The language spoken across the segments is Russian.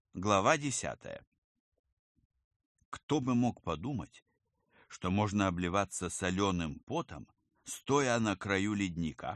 Глава 10. Кто бы мог подумать, что можно обливаться соленым потом, стоя на краю ледника?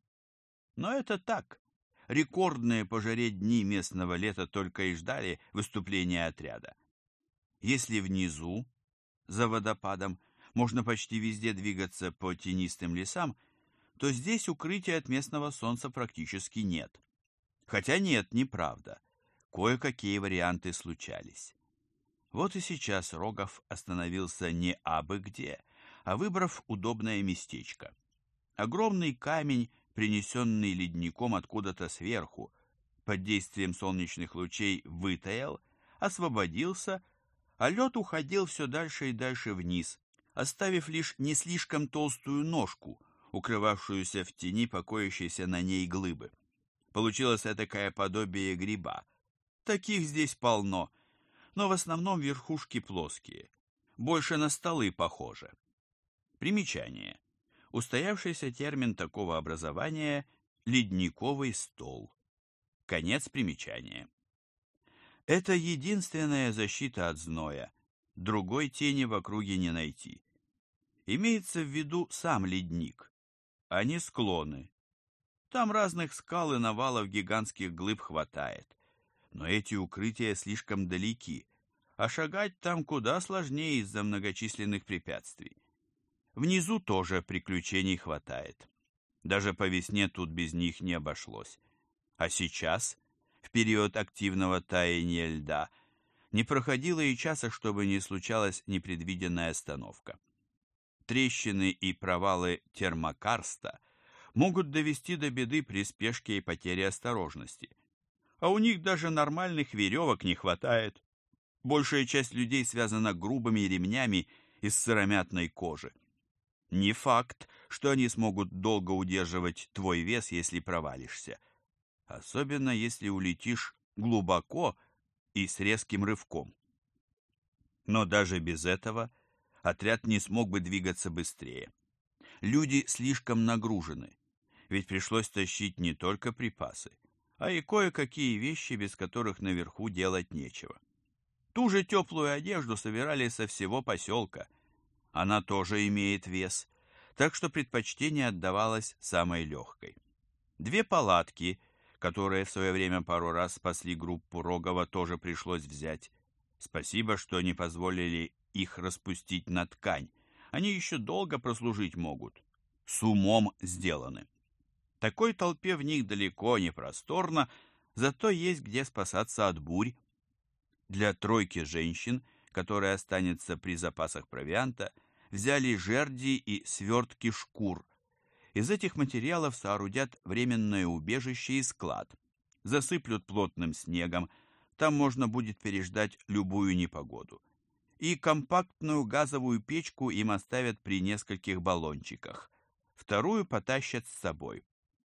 Но это так. Рекордные по жаре дни местного лета только и ждали выступления отряда. Если внизу, за водопадом, можно почти везде двигаться по тенистым лесам, то здесь укрытия от местного солнца практически нет. Хотя нет, неправда. Кое-какие варианты случались. Вот и сейчас Рогов остановился не абы где, а выбрав удобное местечко. Огромный камень, принесенный ледником откуда-то сверху, под действием солнечных лучей вытаял, освободился, а лед уходил все дальше и дальше вниз, оставив лишь не слишком толстую ножку, укрывавшуюся в тени покоящейся на ней глыбы. Получилось этакое подобие гриба. Таких здесь полно, но в основном верхушки плоские, больше на столы похожи. Примечание. Устоявшийся термин такого образования – ледниковый стол. Конец примечания. Это единственная защита от зноя, другой тени в округе не найти. Имеется в виду сам ледник, а не склоны. Там разных скал и навалов гигантских глыб хватает, но эти укрытия слишком далеки, а шагать там куда сложнее из-за многочисленных препятствий. Внизу тоже приключений хватает. Даже по весне тут без них не обошлось. А сейчас, в период активного таяния льда, не проходило и часа, чтобы не случалась непредвиденная остановка. Трещины и провалы термокарста могут довести до беды при спешке и потере осторожности. А у них даже нормальных веревок не хватает. Большая часть людей связана грубыми ремнями из сыромятной кожи. Не факт, что они смогут долго удерживать твой вес, если провалишься. Особенно, если улетишь глубоко и с резким рывком. Но даже без этого отряд не смог бы двигаться быстрее. Люди слишком нагружены, ведь пришлось тащить не только припасы, а и кое-какие вещи, без которых наверху делать нечего. Ту же теплую одежду собирали со всего поселка. Она тоже имеет вес, так что предпочтение отдавалось самой легкой. 2 палатки, которые в свое время пару раз спасли группу Рогова, тоже пришлось взять. Спасибо, что не позволили их распустить на ткань. Они еще долго прослужить могут. С умом сделаны. Такой толпе в них далеко не просторно, зато есть где спасаться от бурь. Для 3 женщин, которая останется при запасах провианта, взяли жерди и свертки шкур. Из этих материалов соорудят временное убежище и склад. Засыплют плотным снегом, там можно будет переждать любую непогоду. И компактную газовую печку им оставят при нескольких баллончиках. 2 потащат с собой.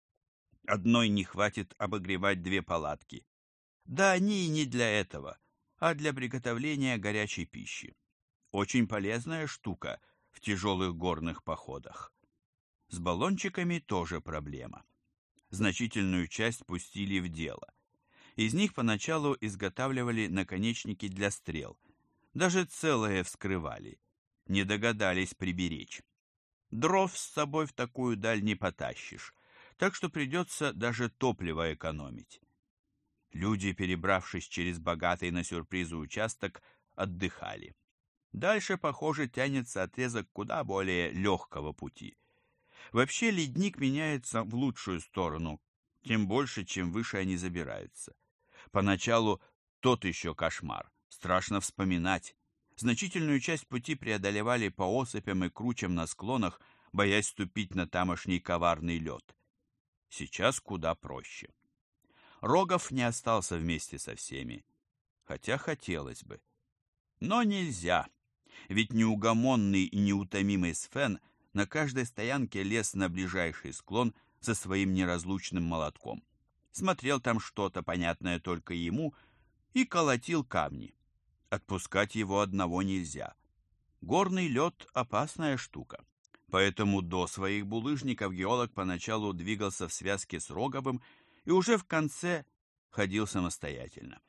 Одной не хватит обогревать 2 палатки. Да они и не для этого, а для приготовления горячей пищи. Очень полезная штука в тяжелых горных походах. С баллончиками тоже проблема. Значительную часть пустили в дело. Из них поначалу изготавливали наконечники для стрел. Даже целые вскрывали. Не догадались приберечь. Дров с собой в такую даль не потащишь, так что придется даже топливо экономить. Люди, перебравшись через богатый на сюрпризы участок, отдыхали. Дальше, похоже, тянется отрезок куда более легкого пути. Вообще ледник меняется в лучшую сторону, тем больше, чем выше они забираются. Поначалу тот еще кошмар, страшно вспоминать. Значительную часть пути преодолевали по осыпям и кручам на склонах, боясь ступить на тамошний коварный лед. Сейчас куда проще. Рогов не остался вместе со всеми, хотя хотелось бы. Но нельзя, ведь неугомонный и неутомимый Свен на каждой стоянке лез на ближайший склон со своим неразлучным молотком. Смотрел там что-то, понятное только ему, и колотил камни. Отпускать его одного нельзя. Горный лед – опасная штука. Поэтому до своих булыжников геолог поначалу двигался в связке с Роговым и уже в конце ходил самостоятельно.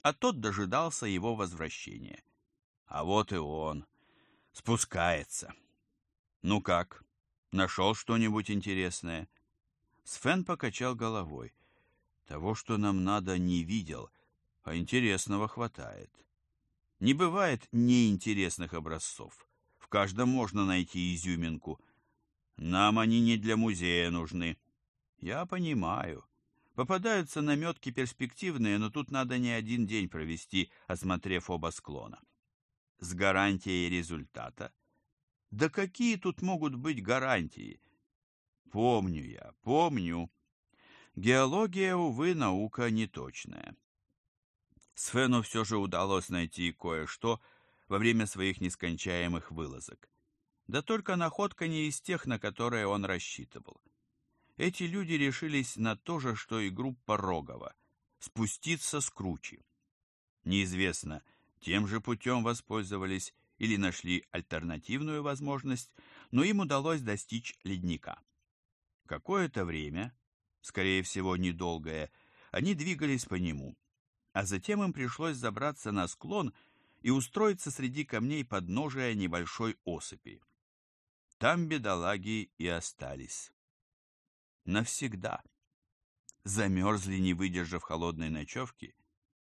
а тот дожидался его возвращения. А вот и он. Спускается. Ну как, нашел что-нибудь интересное? Свен покачал головой. Того, что нам надо, не видел, а интересного хватает. Не бывает неинтересных образцов. В каждом можно найти изюминку. Нам они не для музея нужны. Я понимаю. Попадаются наметки перспективные, но тут надо не один день провести, осмотрев оба склона. С гарантией результата? Да какие тут могут быть гарантии? Помню я, помню. Геология, увы, наука неточная. Свену все же удалось найти кое-что во время своих нескончаемых вылазок. Да только находка не из тех, на которые он рассчитывал. Эти люди решились на то же, что и группа Рогова – спуститься с кручи. Неизвестно, тем же путем воспользовались или нашли альтернативную возможность, но им удалось достичь ледника. Какое-то время, скорее всего недолгое, они двигались по нему, а затем им пришлось забраться на склон и устроиться среди камней подножия небольшой осыпи. Там бедолаги и остались. Навсегда. Замерзли, не выдержав холодной ночевки.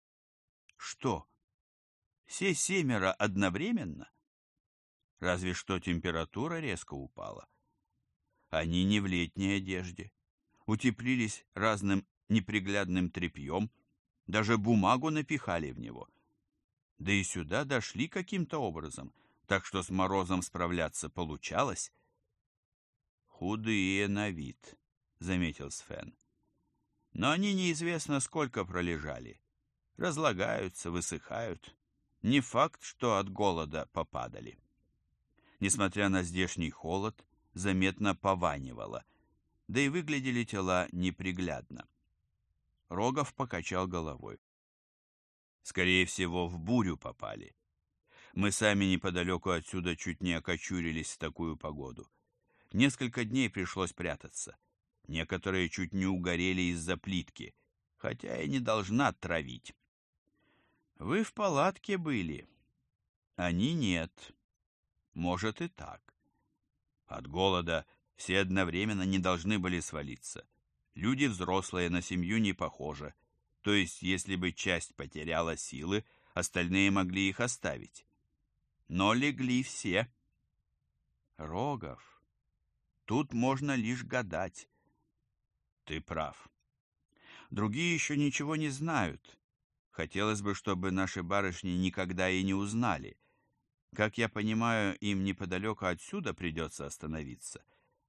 Что? Все 7 одновременно? Разве что температура резко упала. Они не в летней одежде. Утеплились разным неприглядным тряпьем, даже бумагу напихали в него. Да и сюда дошли каким-то образом, так что с морозом справляться получалось. «Худые на вид», — заметил Свен. «Но они неизвестно сколько пролежали. Разлагаются, высыхают. Не факт, что от голода попадали». Несмотря на здешний холод, заметно пованивало, да и выглядели тела неприглядно. Рогов покачал головой. «Скорее всего, в бурю попали. Мы сами неподалеку отсюда чуть не окочурились в такую погоду. Несколько дней пришлось прятаться. Некоторые чуть не угорели из-за плитки, хотя и не должна травить. Вы в палатке были. Они нет. Может и так. От голода все одновременно не должны были свалиться. Люди взрослые, на семью не похожи. То есть, если бы часть потеряла силы, остальные могли их оставить. Но легли все. Рогов, тут можно лишь гадать. Ты прав. Другие еще ничего не знают. Хотелось бы, чтобы наши барышни никогда и не узнали. Как я понимаю, им неподалеку отсюда придется остановиться.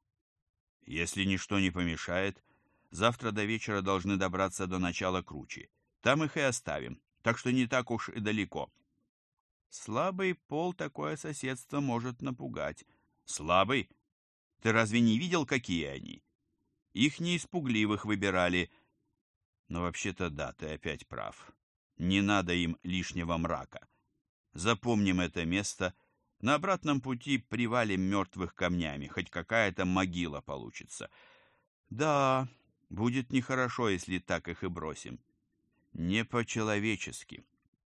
Если ничто не помешает, завтра до вечера должны добраться до начала кручи. Там их и оставим, так что не так уж и далеко. Слабый пол такое соседство может напугать. Слабый? Ты разве не видел, какие они? Их не из пугливых выбирали. Но вообще-то да, ты опять прав. Не надо им лишнего мрака. Запомним это место. На обратном пути привалим мертвых камнями, хоть какая-то могила получится. Да, будет нехорошо, если так их и бросим. Не по-человечески.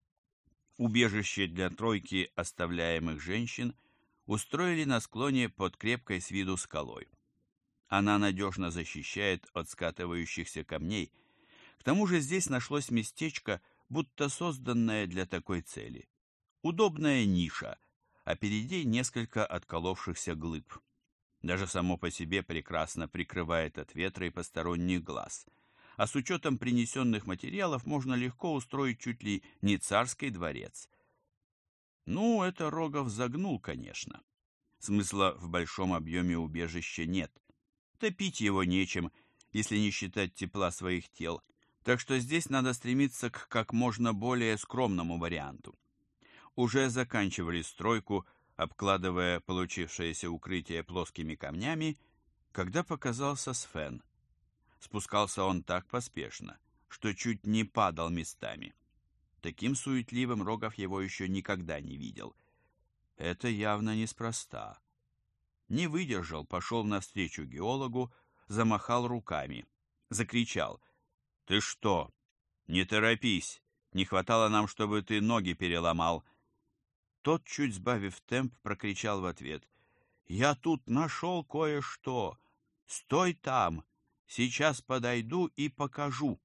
Убежище для тройки оставляемых женщин устроили на склоне под крепкой с виду скалой. Она надежно защищает от скатывающихся камней. К тому же здесь нашлось местечко, будто созданное для такой цели. Удобная ниша, а впереди несколько отколовшихся глыб. Даже само по себе прекрасно прикрывает от ветра и посторонних глаз. А с учетом принесенных материалов можно легко устроить чуть ли не царский дворец. Ну, это Рогов загнул, конечно. Смысла в большом объеме убежища нет. Топить его нечем, если не считать тепла своих тел. Так что здесь надо стремиться к как можно более скромному варианту. Уже заканчивали стройку, обкладывая получившееся укрытие плоскими камнями, когда показался Свен. Спускался он так поспешно, что чуть не падал местами. Таким суетливым Рогов его еще никогда не видел. Это явно неспроста. Не выдержал, пошел навстречу геологу, замахал руками, закричал: «Ты что? Не торопись! Не хватало нам, чтобы ты ноги переломал». Тот, чуть сбавив темп, прокричал в ответ: «Я тут нашел кое-что. Стой там, сейчас подойду и покажу».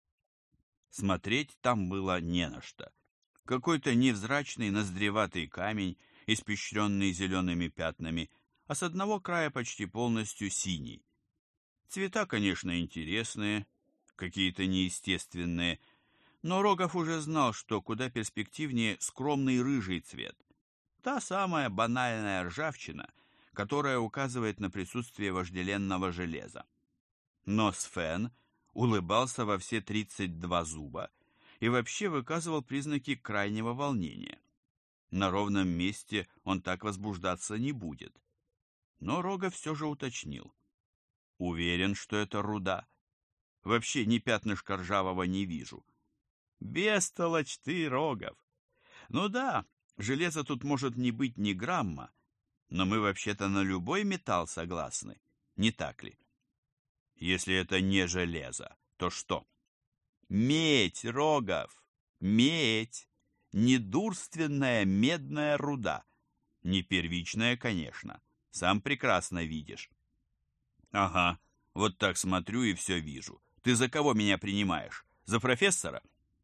Смотреть там было не на что. Какой-то невзрачный ноздреватый камень, испещренный зелеными пятнами, а с одного края почти полностью синий. Цвета, конечно, интересные, какие-то неестественные, но Рогов уже знал, что куда перспективнее скромный рыжий цвет. Та самая банальная ржавчина, которая указывает на присутствие вожделенного железа. Но Сфен улыбался во все 32 зуба и вообще выказывал признаки крайнего волнения. На ровном месте он так возбуждаться не будет. Но Рогов все же уточнил: «Уверен, что это руда? Вообще ни пятнышка ржавого не вижу». «Бестолочь ты, Рогов! Ну да, железа тут может не быть ни грамма, но мы вообще-то на любой металл согласны, не так ли?» «Если это не железо, то что?» «Медь, Рогов, медь! Недурственная медная руда. Не первичная, конечно, сам прекрасно видишь». «Ага, вот так смотрю и все вижу. Ты за кого меня принимаешь? За профессора?»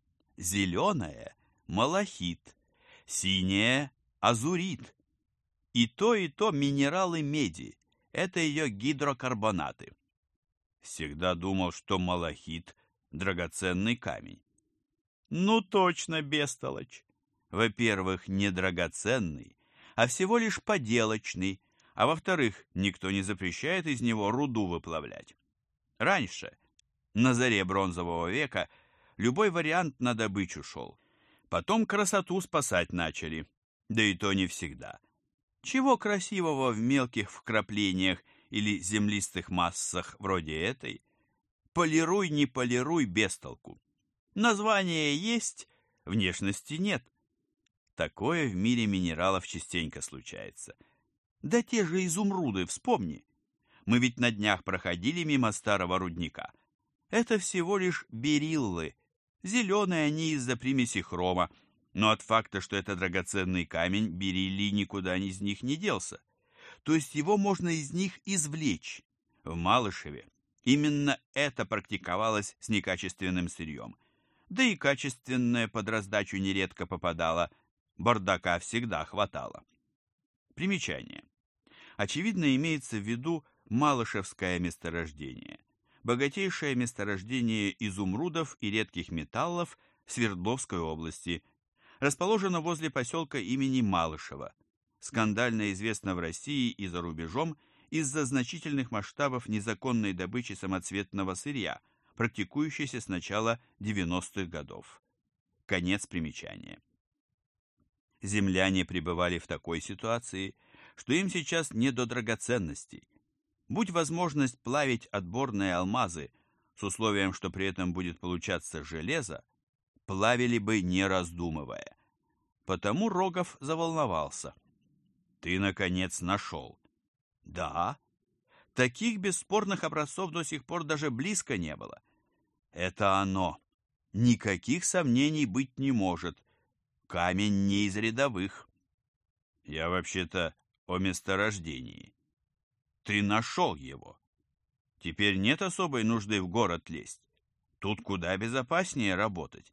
«Зеленая — малахит, синяя — азурит. И то минералы меди. Это ее гидрокарбонаты». «Всегда думал, что малахит — драгоценный камень». «Ну точно, бестолочь. Во-первых, не драгоценный, а всего лишь поделочный, а во-вторых, никто не запрещает из него руду выплавлять. Раньше, на заре бронзового века, любой вариант на добычу шел. Потом красоту спасать начали, да и то не всегда. Чего красивого в мелких вкраплениях или землистых массах вроде этой? Полируй, не полируй, без толку. Название есть, внешности нет. Такое в мире минералов частенько случается. Да те же изумруды, вспомни. Мы ведь на днях проходили мимо старого рудника. Это всего лишь бериллы. Зеленые они из-за примеси хрома, но от факта, что это драгоценный камень, бериллий никуда из них не делся. То есть его можно из них извлечь. В Малышеве именно это практиковалось с некачественным сырьем. Да и качественное под раздачу нередко попадало, бардака всегда хватало. Примечание. Очевидно, имеется в виду Малышевское месторождение, богатейшее месторождение изумрудов и редких металлов в Свердловской области, расположено возле поселка имени Малышева, скандально известно в России и за рубежом из-за значительных масштабов незаконной добычи самоцветного сырья, практикующейся с начала 90-х годов. Конец примечания. Земляне пребывали в такой ситуации, что им сейчас не до драгоценностей. Будь возможность плавить отборные алмазы с условием, что при этом будет получаться железо, плавили бы не раздумывая. Потому Рогов заволновался. «Ты, наконец, нашел». «Да. Таких бесспорных образцов до сих пор даже близко не было». «Это оно. Никаких сомнений быть не может. Камень не из рядовых». «Я вообще-то о месторождении». «Ты нашел его. Теперь нет особой нужды в город лезть. Тут куда безопаснее работать».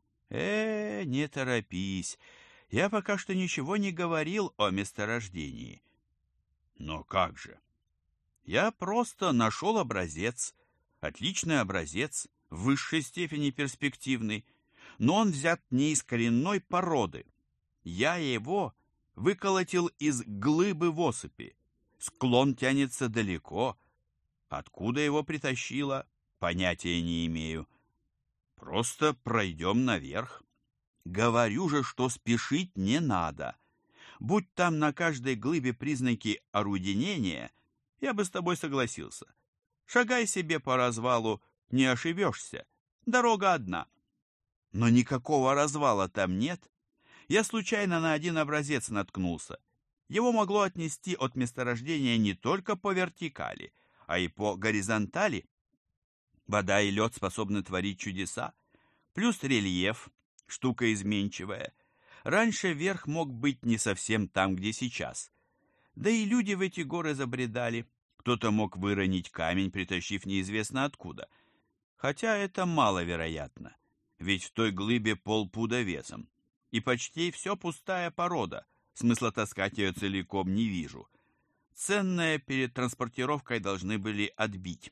Не торопись. Я пока что ничего не говорил о месторождении». «Но как же?» «Я просто нашел образец. Отличный образец, в высшей степени перспективный. Но он взят не из коренной породы. Я его выколотил из глыбы в осыпи. Склон тянется далеко. Откуда его притащило, понятия не имею. Просто пройдем наверх. Говорю же, что спешить не надо. Будь там на каждой глыбе признаки оруденения, я бы с тобой согласился. Шагай себе по развалу, не ошибешься. Дорога одна. Но никакого развала там нет. Я случайно на один образец наткнулся. Его могло отнести от месторождения не только по вертикали, а и по горизонтали. Вода и лед способны творить чудеса. Плюс рельеф, штука изменчивая. Раньше верх мог быть не совсем там, где сейчас. Да и люди в эти горы забредали. Кто-то мог выронить камень, притащив неизвестно откуда. Хотя это маловероятно, ведь в той глыбе полпуда весом. И почти все пустая порода, смысла таскать ее целиком не вижу. Ценное перед транспортировкой должны были отбить.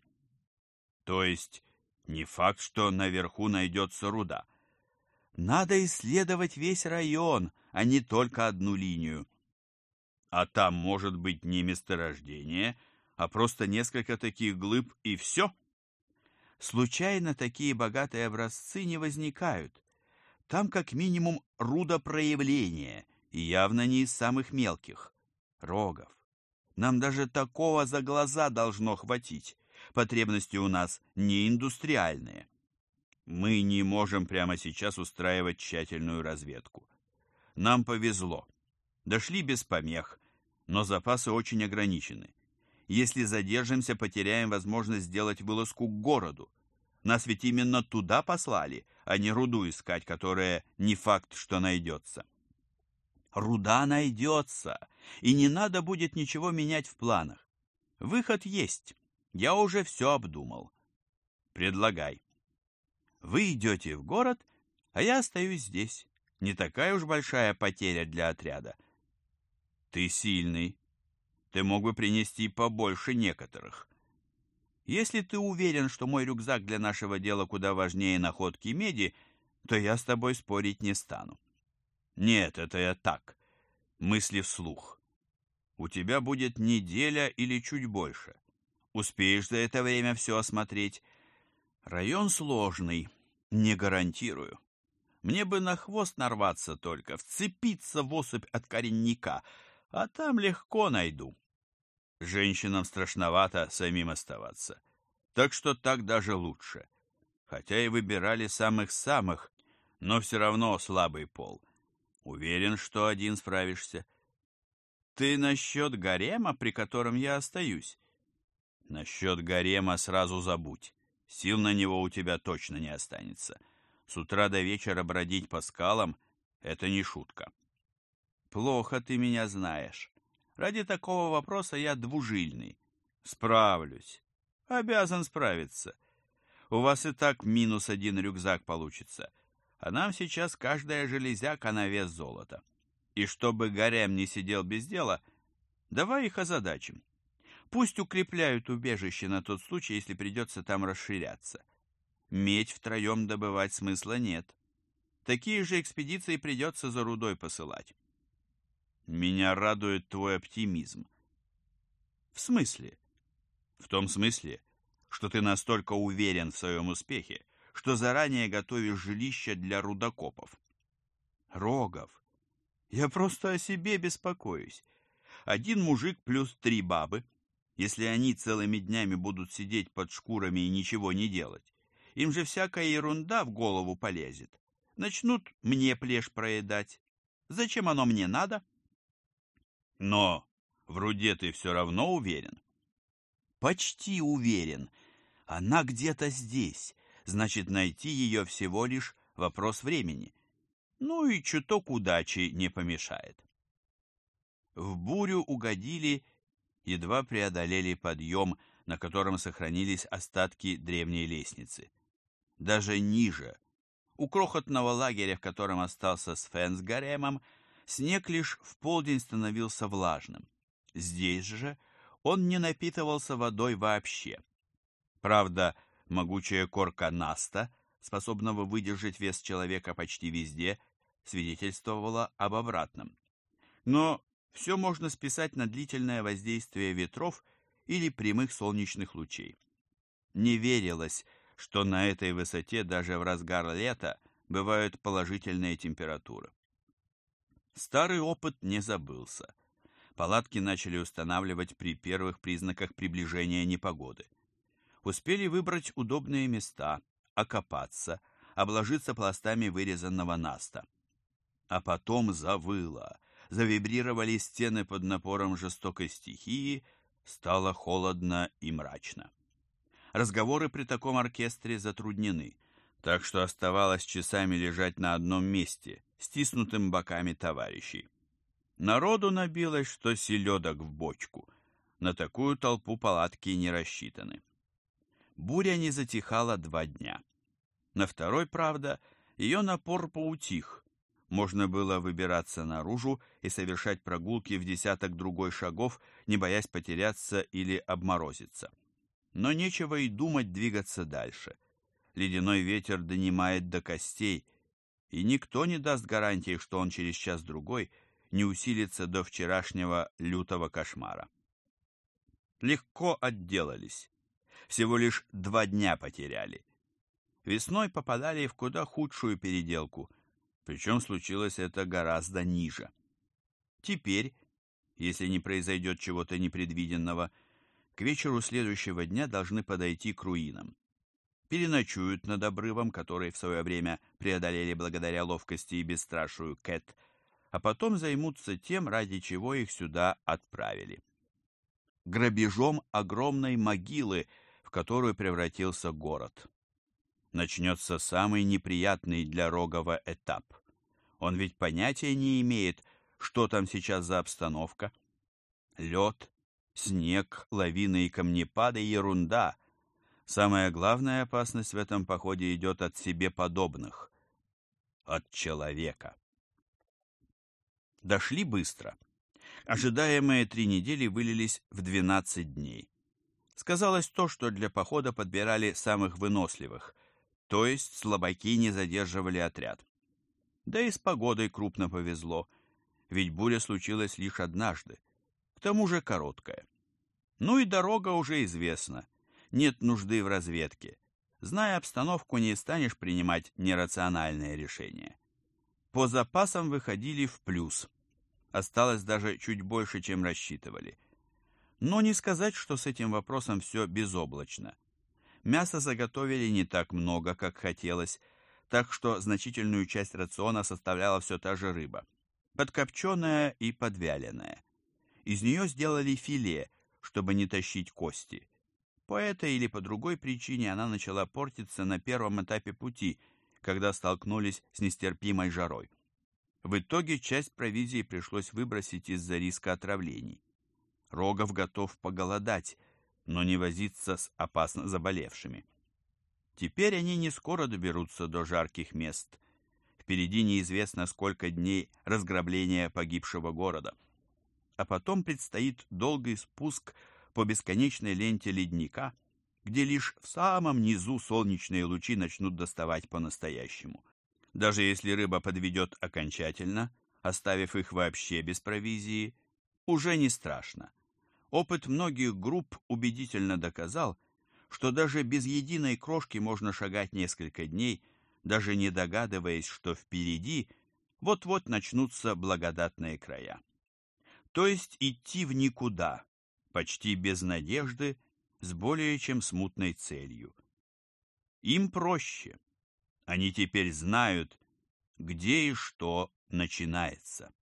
То есть не факт, что наверху найдется руда. Надо исследовать весь район, а не только одну линию. А там может быть не месторождение, а просто несколько таких глыб и все. Случайно такие богатые образцы не возникают. Там как минимум рудопроявление, и явно не из самых мелких. Рогов, нам даже такого за глаза должно хватить. Потребности у нас не индустриальные. Мы не можем прямо сейчас устраивать тщательную разведку. Нам повезло. Дошли без помех, но запасы очень ограничены. Если задержимся, потеряем возможность сделать вылазку к городу. Нас ведь именно туда послали, а не руду искать, которая не факт, что найдется. Руда найдется, и не надо будет ничего менять в планах. Выход есть. Я уже все обдумал. Предлагай. Вы идете в город, а я остаюсь здесь. Не такая уж большая потеря для отряда. Ты сильный. Ты мог бы принести побольше некоторых. Если ты уверен, что мой рюкзак для нашего дела куда важнее находки меди, то я с тобой спорить не стану. Нет, это я так. Мысли вслух. У тебя будет неделя или чуть больше. Успеешь за это время все осмотреть. Район сложный, не гарантирую. Мне бы на хвост нарваться только, вцепиться в особь от коренника, а там легко найду. Женщинам страшновато самим оставаться, так что так даже лучше. Хотя и выбирали самых-самых, но все равно слабый пол. Уверен, что один справишься. Ты насчет гарема, при котором я остаюсь? Насчет гарема сразу забудь. Сил на него у тебя точно не останется. С утра до вечера бродить по скалам — это не шутка. Плохо ты меня знаешь. Ради такого вопроса я двужильный. Справлюсь. Обязан справиться. У вас и так -1 рюкзак получится, а нам сейчас каждая железяка на вес золота. И чтобы гарем не сидел без дела, давай их озадачим. Пусть укрепляют убежище на тот случай, если придется там расширяться. Медь втроем добывать смысла нет. Такие же экспедиции придется за рудой посылать. Меня радует твой оптимизм. В смысле? В том смысле, что ты настолько уверен в своем успехе, что заранее готовишь жилище для рудокопов. Рогов, я просто о себе беспокоюсь. Один мужик плюс 3 бабы. Если они целыми днями будут сидеть под шкурами и ничего не делать, им же всякая ерунда в голову полезет. Начнут мне плешь проедать. Зачем оно мне надо? Но в руде ты все равно уверен? Почти уверен. Она где-то здесь. Значит, найти ее всего лишь вопрос времени. Ну и чуток удачи не помешает. В бурю угодили, едва преодолели подъем, на котором сохранились остатки древней лестницы. Даже ниже, у крохотного лагеря, в котором остался Свен с гаремом, снег лишь в полдень становился влажным. Здесь же он не напитывался водой вообще. Правда, могучая корка наста, способного выдержать вес человека почти везде, свидетельствовала об обратном. Но все можно списать на длительное воздействие ветров или прямых солнечных лучей. Не верилось, что на этой высоте даже в разгар лета бывают положительные температуры. Старый опыт не забылся. Палатки начали устанавливать при первых признаках приближения непогоды. Успели выбрать удобные места, окопаться, обложиться пластами вырезанного наста. А потом завыло, завибрировали стены под напором жестокой стихии, стало холодно и мрачно. Разговоры при таком оркестре затруднены. так что оставалось часами лежать на одном месте, стиснутым боками товарищей. Народу набилось, что селедок в бочку. На такую толпу палатки не рассчитаны. Буря не затихала 2 дня. На второй, правда, ее напор поутих. Можно было выбираться наружу и совершать прогулки в 10 другой шагов, не боясь потеряться или обморозиться. Но нечего и думать двигаться дальше. Ледяной ветер донимает до костей, и никто не даст гарантии, что он через час-другой не усилится до вчерашнего лютого кошмара. Легко отделались. Всего лишь 2 дня потеряли. Весной попадали в куда худшую переделку, причем случилось это гораздо ниже. Теперь, если не произойдет чего-то непредвиденного, к вечеру следующего дня должны подойти к руинам. Переночуют над обрывом, который в свое время преодолели благодаря ловкости и бесстрашию Кэт, а потом займутся тем, ради чего их сюда отправили. Грабежом огромной могилы, в которую превратился город. Начнется самый неприятный для Рогова этап. Он ведь понятия не имеет, что там сейчас за обстановка. Лед, снег, лавины и камнепады — ерунда. Самая главная опасность в этом походе идет от себе подобных. От человека. Дошли быстро. Ожидаемые 3 недели вылились в 12 дней. Сказалось то, что для похода подбирали самых выносливых, то есть слабаки не задерживали отряд. Да и с погодой крупно повезло, ведь буря случилась лишь однажды, к тому же короткая. Ну и дорога уже известна, нет нужды в разведке. Зная обстановку, не станешь принимать нерациональные решения. По запасам выходили в плюс. Осталось даже чуть больше, чем рассчитывали. Но не сказать, что с этим вопросом все безоблачно. Мяса заготовили не так много, как хотелось, так что значительную часть рациона составляла все та же рыба, подкопченая и подвяленная. Из нее сделали филе, чтобы не тащить кости. По этой или по другой причине она начала портиться на первом этапе пути, когда столкнулись с нестерпимой жарой. В итоге часть провизии пришлось выбросить из-за риска отравлений. Рогов готов поголодать, но не возиться с опасно заболевшими. Теперь они не скоро доберутся до жарких мест. Впереди неизвестно сколько дней разграбления погибшего города. А потом предстоит долгий спуск по бесконечной ленте ледника, где лишь в самом низу солнечные лучи начнут доставать по-настоящему. Даже если рыба подведет окончательно, оставив их вообще без провизии, уже не страшно. Опыт многих групп убедительно доказал, что даже без единой крошки можно шагать несколько дней, даже не догадываясь, что впереди вот-вот начнутся благодатные края. То есть идти в никуда, почти без надежды, с более чем смутной целью. Им проще. Они теперь знают, где и что начинается.